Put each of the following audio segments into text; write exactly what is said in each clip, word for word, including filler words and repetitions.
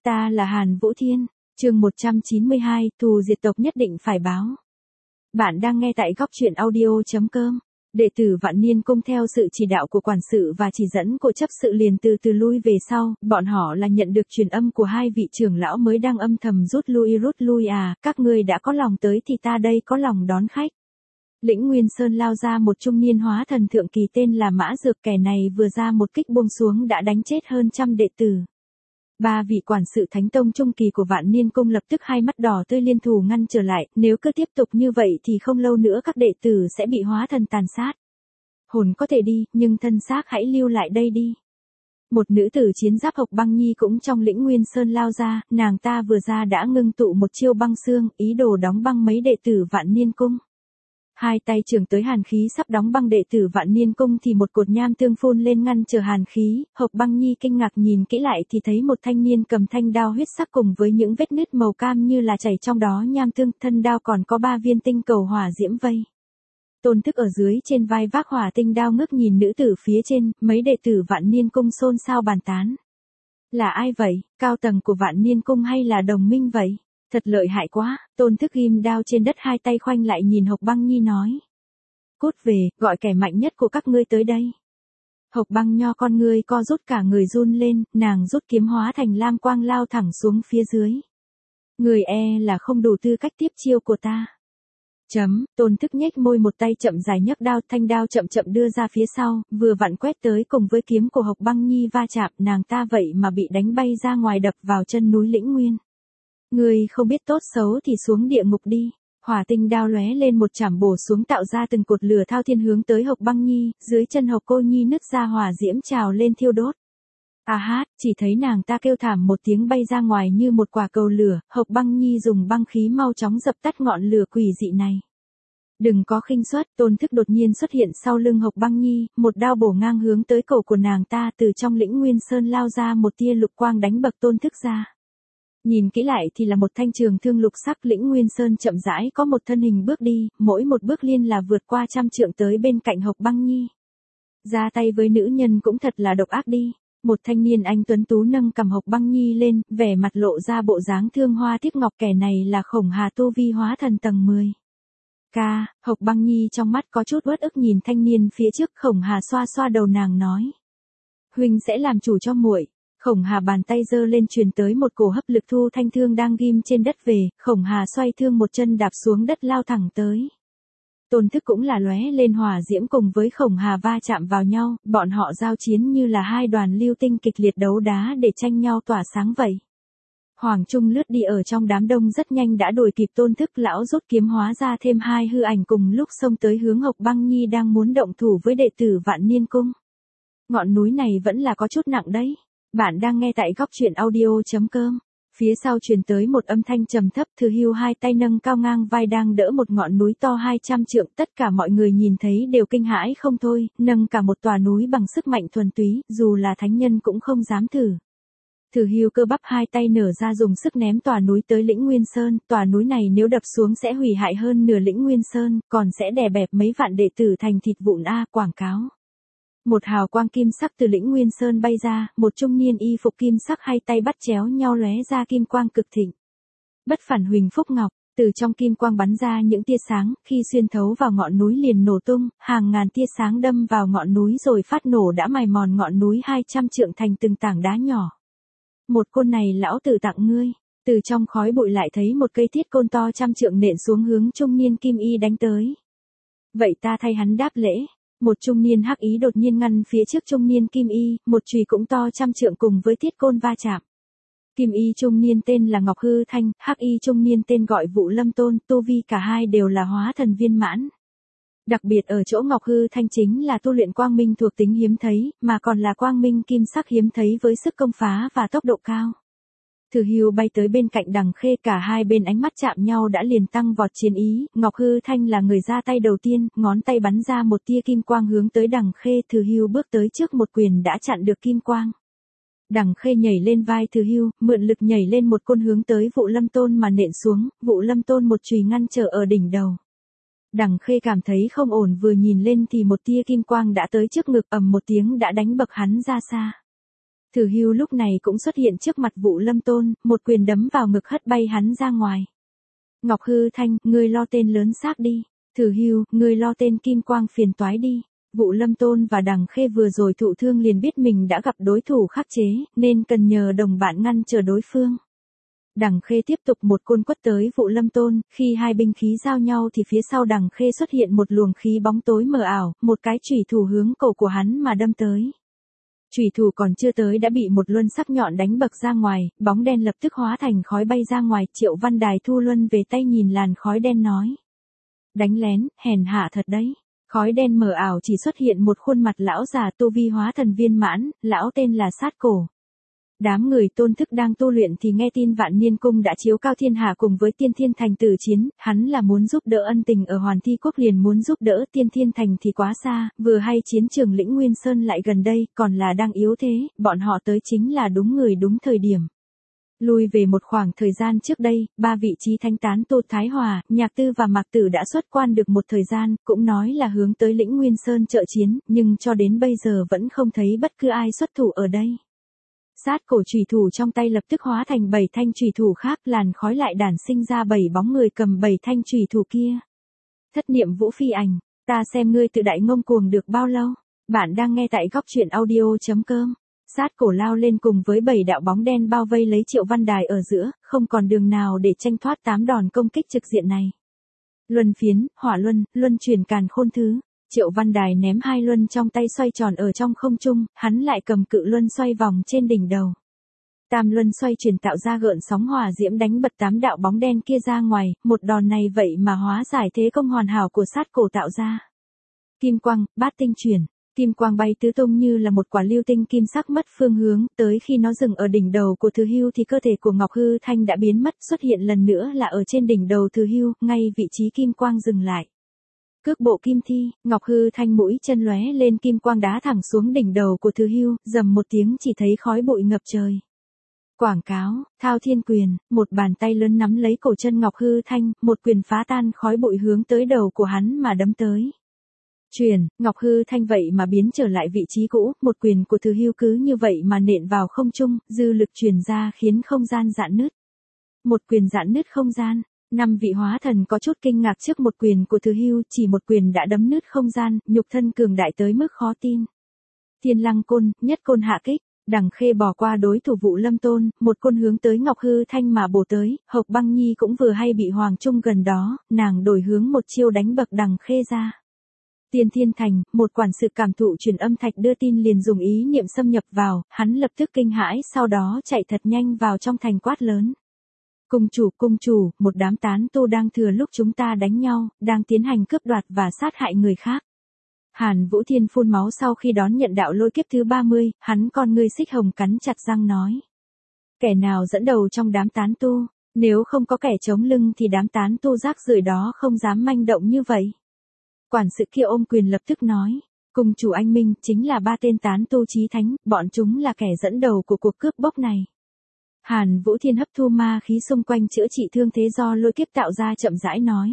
Ta là Hàn Vũ Thiên, chương một trăm chín mươi hai, thù diệt tộc nhất định phải báo. Bạn đang nghe tại góc truyện audio.com. Đệ tử Vạn Niên Cung theo sự chỉ đạo của quản sự và chỉ dẫn của chấp sự liền từ từ lui về sau, bọn họ là nhận được truyền âm của hai vị trưởng lão mới đang âm thầm rút lui rút lui à, các ngươi đã có lòng tới thì ta đây có lòng đón khách. Lĩnh Nguyên Sơn lao ra một trung niên hóa thần thượng kỳ tên là Mã Dược, kẻ này vừa ra một kích buông xuống đã đánh chết hơn trăm đệ tử. Ba vị quản sự Thánh Tông trung kỳ của Vạn Niên Cung lập tức hai mắt đỏ tươi liên thủ ngăn trở lại, nếu cứ tiếp tục như vậy thì không lâu nữa các đệ tử sẽ bị hóa thần tàn sát. Hồn có thể đi, nhưng thân xác hãy lưu lại đây đi. Một nữ tử chiến giáp Hộc Băng Nhi cũng trong Lĩnh Nguyên Sơn lao ra, nàng ta vừa ra đã ngưng tụ một chiêu băng xương, ý đồ đóng băng mấy đệ tử Vạn Niên Cung. Hai tay trưởng tới hàn khí sắp đóng băng đệ tử Vạn Niên Cung thì một cột nham tương phun lên ngăn trở hàn khí, Hộc Băng Nhi kinh ngạc nhìn kỹ lại thì thấy một thanh niên cầm thanh đao huyết sắc cùng với những vết nứt màu cam như là chảy trong đó nham tương, thân đao còn có ba viên tinh cầu hỏa diễm vây. Tôn Thức ở dưới trên vai vác hỏa tinh đao ngước nhìn nữ tử phía trên, mấy đệ tử Vạn Niên Cung xôn xao bàn tán. Là ai vậy, cao tầng của Vạn Niên Cung hay là đồng minh vậy? Thật lợi hại quá, Tôn Thức ghim đao trên đất hai tay khoanh lại nhìn Hộc Băng Nhi nói. Cút về, gọi kẻ mạnh nhất của các ngươi tới đây. Hộc Băng Nho con ngươi co rút cả người run lên, nàng rút kiếm hóa thành lam quang lao thẳng xuống phía dưới. Người e là không đủ tư cách tiếp chiêu của ta. Chấm, Tôn Thức nhếch môi một tay chậm dài nhấc đao, thanh đao chậm chậm đưa ra phía sau, vừa vặn quét tới cùng với kiếm của Hộc Băng Nhi va chạm, nàng ta vậy mà bị đánh bay ra ngoài đập vào chân núi Lĩnh Nguyên. Ngươi không biết tốt xấu thì xuống địa ngục đi. Hỏa tinh đao lóe lên một chảm bổ xuống tạo ra từng cột lửa thao thiên hướng tới Hộc Băng Nhi, dưới chân Hộc Cô Nhi nứt ra hỏa diễm trào lên thiêu đốt. À hát, chỉ thấy nàng ta kêu thảm một tiếng bay ra ngoài như một quả cầu lửa, Hộc Băng Nhi dùng băng khí mau chóng dập tắt ngọn lửa quỷ dị này. Đừng có khinh suất, Tôn Thức đột nhiên xuất hiện sau lưng Hộc Băng Nhi, một đao bổ ngang hướng tới cổ của nàng ta, từ trong Lĩnh Nguyên Sơn lao ra một tia lục quang đánh bật Tôn Thức ra. Nhìn kỹ lại thì là một thanh trường thương lục sắc. Lĩnh Nguyên Sơn chậm rãi có một thân hình bước đi, mỗi một bước liên là vượt qua trăm trượng tới bên cạnh Hộc Băng Nhi. Ra tay với nữ nhân cũng thật là độc ác đi. Một thanh niên anh tuấn tú nâng cầm Hộc Băng Nhi lên, vẻ mặt lộ ra bộ dáng thương hoa tiếc ngọc, kẻ này là Khổng Hà tu vi hóa thần tầng mười. Ca, Hộc Băng Nhi trong mắt có chút uất ức nhìn thanh niên phía trước. Khổng Hà xoa xoa đầu nàng nói. Huynh sẽ làm chủ cho muội. Khổng Hà bàn tay giơ lên truyền tới một cổ hấp lực thu thanh thương đang ghim trên đất về, Khổng Hà xoay thương một chân đạp xuống đất lao thẳng tới. Tôn Thức cũng là lóe lên hỏa diễm cùng với Khổng Hà va chạm vào nhau, bọn họ giao chiến như là hai đoàn lưu tinh kịch liệt đấu đá để tranh nhau tỏa sáng vậy. Hoàng Trung lướt đi ở trong đám đông rất nhanh đã đuổi kịp Tôn Thức, lão rút kiếm hóa ra thêm hai hư ảnh cùng lúc xông tới hướng Hộc Băng Nhi đang muốn động thủ với đệ tử Vạn Niên Cung. Ngọn núi này vẫn là có chút nặng đấy. Bạn đang nghe tại góc truyện audio.com. Phía sau truyền tới một âm thanh trầm thấp, Thừa Hưu hai tay nâng cao ngang vai đang đỡ một ngọn núi to hai trăm trượng, tất cả mọi người nhìn thấy đều kinh hãi không thôi, nâng cả một tòa núi bằng sức mạnh thuần túy, dù là thánh nhân cũng không dám thử. Thừa Hưu cơ bắp hai tay nở ra dùng sức ném tòa núi tới Lĩnh Nguyên Sơn, tòa núi này nếu đập xuống sẽ hủy hại hơn nửa Lĩnh Nguyên Sơn, còn sẽ đè bẹp mấy vạn đệ tử thành thịt vụn a, quảng cáo. Một hào quang kim sắc từ Lĩnh Nguyên Sơn bay ra, một trung niên y phục kim sắc hai tay bắt chéo nhau lóe ra kim quang cực thịnh. Bất Phản Huỳnh Phúc Ngọc, từ trong kim quang bắn ra những tia sáng, khi xuyên thấu vào ngọn núi liền nổ tung, hàng ngàn tia sáng đâm vào ngọn núi rồi phát nổ đã mài mòn ngọn núi hai trăm trượng thành từng tảng đá nhỏ. Một côn này lão tử tặng ngươi. Từ trong khói bụi lại thấy một cây thiết côn to trăm trượng nện xuống hướng trung niên kim y đánh tới. Vậy ta thay hắn đáp lễ. Một trung niên hắc ý đột nhiên ngăn phía trước trung niên kim y, một chùy cũng to trăm trượng cùng với thiết côn va chạm. Kim y trung niên tên là Ngọc Hư Thanh, hắc y trung niên tên gọi Vũ Lâm Tôn, tu vi cả hai đều là hóa thần viên mãn. Đặc biệt ở chỗ Ngọc Hư Thanh chính là tu luyện quang minh thuộc tính hiếm thấy, mà còn là quang minh kim sắc hiếm thấy với sức công phá và tốc độ cao. Thừa Hưu bay tới bên cạnh Đằng Khê, cả hai bên ánh mắt chạm nhau đã liền tăng vọt chiến ý, Ngọc Hư Thanh là người ra tay đầu tiên, ngón tay bắn ra một tia kim quang hướng tới Đằng Khê, Thừa Hưu bước tới trước một quyền đã chặn được kim quang. Đằng Khê nhảy lên vai Thừa Hưu, mượn lực nhảy lên một côn hướng tới Vũ Lâm Tôn mà nện xuống, Vũ Lâm Tôn một chùy ngăn trở ở đỉnh đầu. Đằng Khê cảm thấy không ổn, vừa nhìn lên thì một tia kim quang đã tới trước ngực, ầm một tiếng đã đánh bật hắn ra xa. Từ Hưu lúc này cũng xuất hiện trước mặt Vũ Lâm Tôn, một quyền đấm vào ngực hất bay hắn ra ngoài. Ngọc Hư Thanh, ngươi lo tên lớn xác đi. Từ Hưu, ngươi lo tên Kim Quang phiền toái đi. Vũ Lâm Tôn và Đằng Khê vừa rồi thụ thương liền biết mình đã gặp đối thủ khắc chế, nên cần nhờ đồng bạn ngăn trở đối phương. Đằng Khê tiếp tục một côn quất tới Vũ Lâm Tôn, khi hai binh khí giao nhau thì phía sau Đằng Khê xuất hiện một luồng khí bóng tối mờ ảo, một cái chủy thủ hướng cổ của hắn mà đâm tới. Chủy thủ còn chưa tới đã bị một luân sắc nhọn đánh bật ra ngoài, bóng đen lập tức hóa thành khói bay ra ngoài. Triệu Văn Đài thu luân về tay nhìn làn khói đen nói. Đánh lén, hèn hạ thật đấy. Khói đen mờ ảo chỉ xuất hiện một khuôn mặt lão già tu vi hóa thần viên mãn, lão tên là Sát Cổ. Đám người Tôn Thức đang tu luyện thì nghe tin Vạn Niên Cung đã chiếu cao thiên hạ cùng với Tiên Thiên Thành tử chiến, hắn là muốn giúp đỡ ân tình ở Hoàn Thi Quốc liền muốn giúp đỡ Tiên Thiên Thành thì quá xa, vừa hay chiến trường Lĩnh Nguyên Sơn lại gần đây, còn là đang yếu thế, bọn họ tới chính là đúng người đúng thời điểm. Lùi về một khoảng thời gian trước đây, ba vị trí thánh tán Tô Thái Hòa, Nhạc Tư và Mạc Tử đã xuất quan được một thời gian, cũng nói là hướng tới Lĩnh Nguyên Sơn trợ chiến, nhưng cho đến bây giờ vẫn không thấy bất cứ ai xuất thủ ở đây. Sát Cổ chủy thủ trong tay lập tức hóa thành bảy thanh chủy thủ khác, làn khói lại đản sinh ra bảy bóng người cầm bảy thanh chủy thủ kia. Thất niệm Vũ Phi Ảnh, ta xem ngươi tự đại ngông cuồng được bao lâu. Bạn đang nghe tại góc truyện audio chấm com. Sát Cổ lao lên cùng với bảy đạo bóng đen bao vây lấy Triệu Văn Đài ở giữa, không còn đường nào để tranh thoát tám đòn công kích trực diện này. Luân phiến, hỏa luân, luân chuyển càn khôn thứ. Triệu Văn Đài ném hai luân trong tay xoay tròn ở trong không trung, hắn lại cầm cự luân xoay vòng trên đỉnh đầu. Tam luân xoay chuyển tạo ra gợn sóng hỏa diễm đánh bật tám đạo bóng đen kia ra ngoài, một đòn này vậy mà hóa giải thế công hoàn hảo của Sát Cổ tạo ra. Kim quang, bát tinh chuyển. Kim quang bay tứ tung như là một quả lưu tinh kim sắc mất phương hướng, tới khi nó dừng ở đỉnh đầu của Từ Hưu thì cơ thể của Ngọc Hư Thanh đã biến mất, xuất hiện lần nữa là ở trên đỉnh đầu Từ Hưu, ngay vị trí kim quang dừng lại. Cước bộ kim thi, Ngọc Hư Thanh mũi chân lóe lên kim quang đá thẳng xuống đỉnh đầu của Từ Hưu, rầm một tiếng chỉ thấy khói bụi ngập trời. Quảng cáo, Thao Thiên Quyền, một bàn tay lớn nắm lấy cổ chân Ngọc Hư Thanh, một quyền phá tan khói bụi hướng tới đầu của hắn mà đấm tới. Truyền, Ngọc Hư Thanh vậy mà biến trở lại vị trí cũ, một quyền của Từ Hưu cứ như vậy mà nện vào không trung, dư lực truyền ra khiến không gian rạn nứt. Một quyền rạn nứt không gian. Năm vị hóa thần có chút kinh ngạc trước một quyền của Từ Hưu, chỉ một quyền đã đấm nứt không gian, nhục thân cường đại tới mức khó tin. Thiên Lăng Côn, nhất côn hạ kích, Đằng Khê bỏ qua đối thủ Vũ Lâm Tôn, một côn hướng tới Ngọc Hư Thanh mà bổ tới, Hộc Băng Nhi cũng vừa hay bị Hoàng Trung gần đó, nàng đổi hướng một chiêu đánh bậc Đằng Khê ra. Tiên Thiên Thành, một quản sự cảm thụ truyền âm thạch đưa tin liền dùng ý niệm xâm nhập vào, hắn lập tức kinh hãi, sau đó chạy thật nhanh vào trong thành quát lớn. Cung chủ, cung chủ, một đám tán tu đang thừa lúc chúng ta đánh nhau, đang tiến hành cướp đoạt và sát hại người khác. Hàn Vũ Thiên phun máu sau khi đón nhận đạo lôi kiếp thứ ba mươi, hắn con ngươi xích hồng cắn chặt răng nói. Kẻ nào dẫn đầu trong đám tán tu, nếu không có kẻ chống lưng thì đám tán tu rác rưởi đó không dám manh động như vậy. Quản sự kia ôm quyền lập tức nói, cung chủ anh minh chính là ba tên tán tu chí thánh, bọn chúng là kẻ dẫn đầu của cuộc cướp bóc này. Hàn Vũ Thiên hấp thu ma khí xung quanh chữa trị thương thế do lôi kiếp tạo ra chậm rãi nói.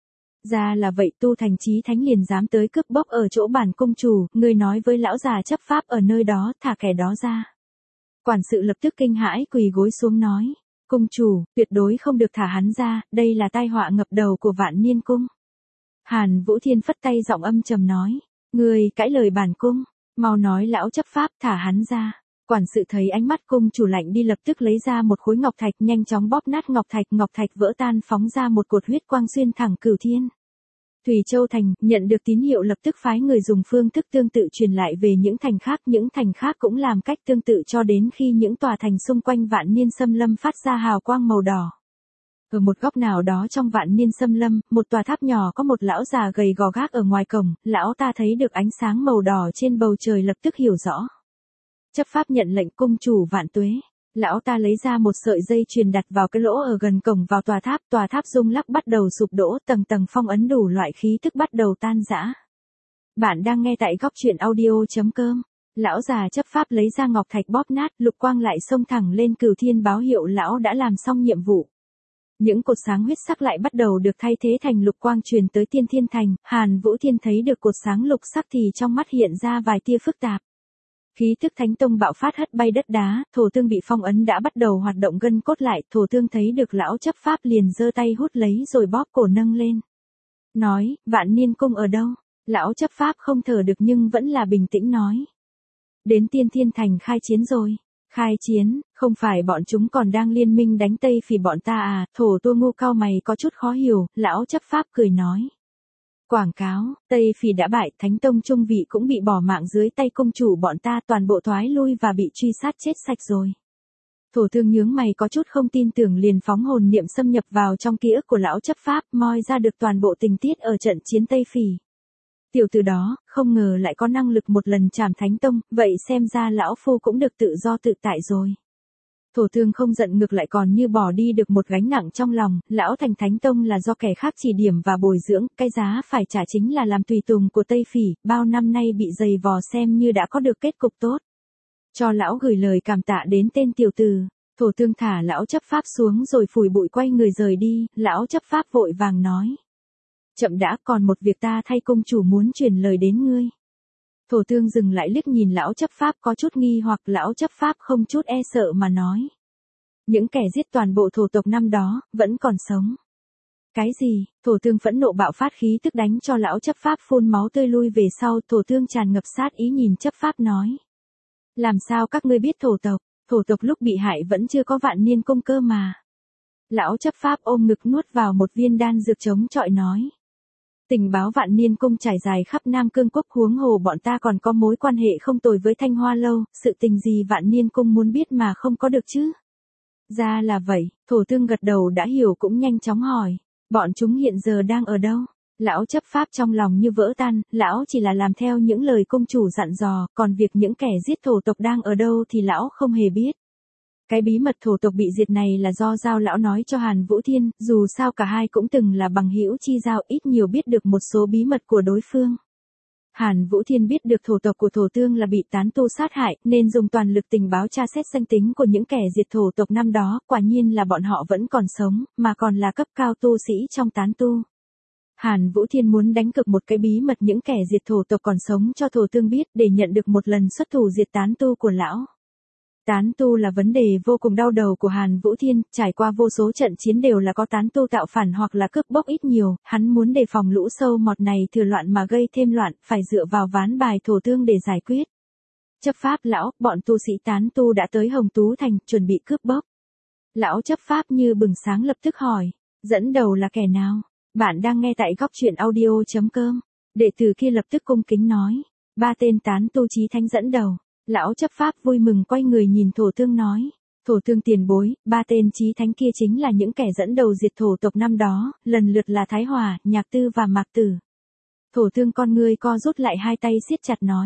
Ra là vậy, tu thành chí thánh liền dám tới cướp bóc ở chỗ bản cung chủ, người nói với lão già chấp pháp ở nơi đó, thả kẻ đó ra. Quản sự lập tức kinh hãi quỳ gối xuống nói, cung chủ, tuyệt đối không được thả hắn ra, đây là tai họa ngập đầu của Vạn Niên Cung. Hàn Vũ Thiên phất tay giọng âm trầm nói, người cãi lời bản cung, mau nói lão chấp pháp thả hắn ra. Quản sự thấy ánh mắt cung chủ lạnh đi lập tức lấy ra một khối ngọc thạch nhanh chóng bóp nát ngọc thạch, ngọc thạch vỡ tan phóng ra một cột huyết quang xuyên thẳng cửu thiên. Thủy Châu Thành, nhận được tín hiệu lập tức phái người dùng phương thức tương tự truyền lại về những thành khác, những thành khác cũng làm cách tương tự cho đến khi những tòa thành xung quanh Vạn Niên Xâm Lâm phát ra hào quang màu đỏ. Ở một góc nào đó trong Vạn Niên Xâm Lâm, một tòa tháp nhỏ có một lão già gầy gò gác ở ngoài cổng, lão ta thấy được ánh sáng màu đỏ trên bầu trời lập tức hiểu rõ. Chấp pháp nhận lệnh, cung chủ vạn tuế. Lão ta lấy ra một sợi dây chuyền đặt vào cái lỗ ở gần cổng vào tòa tháp, tòa tháp rung lắc bắt đầu sụp đổ, tầng tầng phong ấn đủ loại khí tức bắt đầu tan rã. Bạn đang nghe tại góc truyện audio chấm com. Lão già chấp pháp lấy ra ngọc thạch bóp nát, lục quang lại xông thẳng lên cửu thiên báo hiệu lão đã làm xong nhiệm vụ. Những cột sáng huyết sắc lại bắt đầu được thay thế thành lục quang truyền tới Tiên Thiên Thành, Hàn Vũ Thiên thấy được cột sáng lục sắc thì trong mắt hiện ra vài tia phức tạp. Khí tức Thánh Tông bạo phát hất bay đất đá, thổ tương bị phong ấn đã bắt đầu hoạt động gân cốt lại, thổ tương thấy được lão chấp pháp liền giơ tay hút lấy rồi bóp cổ nâng lên. Nói, Vạn Niên Cung ở đâu? Lão chấp pháp không thở được nhưng vẫn là bình tĩnh nói. Đến Tiên Thiên Thành khai chiến rồi. Khai chiến, không phải bọn chúng còn đang liên minh đánh Tây Phỉ bọn ta à, thổ tua ngu cao mày có chút khó hiểu, lão chấp pháp cười nói. Quảng cáo, Tây Phỉ đã bại, Thánh Tông trung vị cũng bị bỏ mạng dưới tay công chủ bọn ta, toàn bộ thoái lui và bị truy sát chết sạch rồi. Thổ thương nhướng mày có chút không tin tưởng liền phóng hồn niệm xâm nhập vào trong ký ức của lão chấp pháp, moi ra được toàn bộ tình tiết ở trận chiến Tây Phỉ. Tiểu từ đó, không ngờ lại có năng lực một lần trảm Thánh Tông, vậy xem ra lão phu cũng được tự do tự tại rồi. Thổ thương không giận ngược lại còn như bỏ đi được một gánh nặng trong lòng, lão thành Thánh Tông là do kẻ khác chỉ điểm và bồi dưỡng, cái giá phải trả chính là làm tùy tùng của Tây Phỉ, bao năm nay bị dày vò xem như đã có được kết cục tốt. Cho lão gửi lời cảm tạ đến tên tiểu tử. Thổ thương thả lão chấp pháp xuống rồi phủi bụi quay người rời đi, lão chấp pháp vội vàng nói. Chậm đã, còn một việc ta thay công chủ muốn truyền lời đến ngươi. Thổ thương dừng lại liếc nhìn lão chấp pháp có chút nghi hoặc lão chấp pháp không chút e sợ mà nói. Những kẻ giết toàn bộ thổ tộc năm đó, vẫn còn sống. Cái gì? Thổ thương phẫn nộ bạo phát khí tức đánh cho lão chấp pháp phun máu tươi lui về sau, thổ thương tràn ngập sát ý nhìn chấp pháp nói. Làm sao các ngươi biết thổ tộc? Thổ tộc lúc bị hại vẫn chưa có Vạn Niên Cung cơ mà. Lão chấp pháp ôm ngực nuốt vào một viên đan dược chống chọi nói. Tình báo Vạn Niên Cung trải dài khắp Nam Cương Quốc, huống hồ bọn ta còn có mối quan hệ không tồi với Thanh Hoa Lâu, sự tình gì Vạn Niên Cung muốn biết mà không có được chứ? Ra là vậy, thổ thương gật đầu đã hiểu cũng nhanh chóng hỏi, bọn chúng hiện giờ đang ở đâu? Lão chấp pháp trong lòng như vỡ tan, lão chỉ là làm theo những lời công chủ dặn dò, còn việc những kẻ giết thổ tộc đang ở đâu thì lão không hề biết. Cái bí mật thổ tộc bị diệt này là do Giao lão nói cho Hàn Vũ Thiên, dù sao cả hai cũng từng là bằng hữu chi giao, ít nhiều biết được một số bí mật của đối phương. Hàn Vũ Thiên biết được thổ tộc của thổ tương là bị tán tu sát hại, nên dùng toàn lực tình báo tra xét danh tính của những kẻ diệt thổ tộc năm đó, quả nhiên là bọn họ vẫn còn sống, mà còn là cấp cao tu sĩ trong tán tu. Hàn Vũ Thiên muốn đánh cược một cái bí mật những kẻ diệt thổ tộc còn sống cho thổ tương biết để nhận được một lần xuất thủ diệt tán tu của lão. Tán tu là vấn đề vô cùng đau đầu của Hàn Vũ Thiên, trải qua vô số trận chiến đều là có tán tu tạo phản hoặc là cướp bóc ít nhiều, hắn muốn đề phòng lũ sâu mọt này thừa loạn mà gây thêm loạn, phải dựa vào ván bài thổ tương để giải quyết. Chấp pháp lão, bọn tu sĩ tán tu đã tới Hồng Tú Thành, chuẩn bị cướp bóc. Lão chấp pháp như bừng sáng lập tức hỏi, dẫn đầu là kẻ nào? Bạn đang nghe tại góc truyện audio chấm com. Đệ tử kia lập tức cung kính nói, ba tên tán tu chí thánh dẫn đầu. Lão chấp pháp vui mừng quay người nhìn thổ tương nói, thổ tương tiền bối, ba tên chí thánh kia chính là những kẻ dẫn đầu diệt thổ tộc năm đó, lần lượt là Thái Hòa, Nhạc Tư và Mạc Tử. Thổ tương con ngươi co rút lại hai tay siết chặt nói.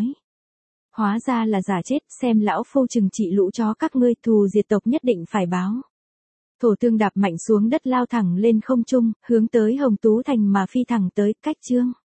Hóa ra là giả chết, xem lão phu trừng trị lũ chó các ngươi, thù diệt tộc nhất định phải báo. Thổ tương đạp mạnh xuống đất lao thẳng lên không trung, hướng tới Hồng Tú Thành mà phi thẳng tới, cách chương.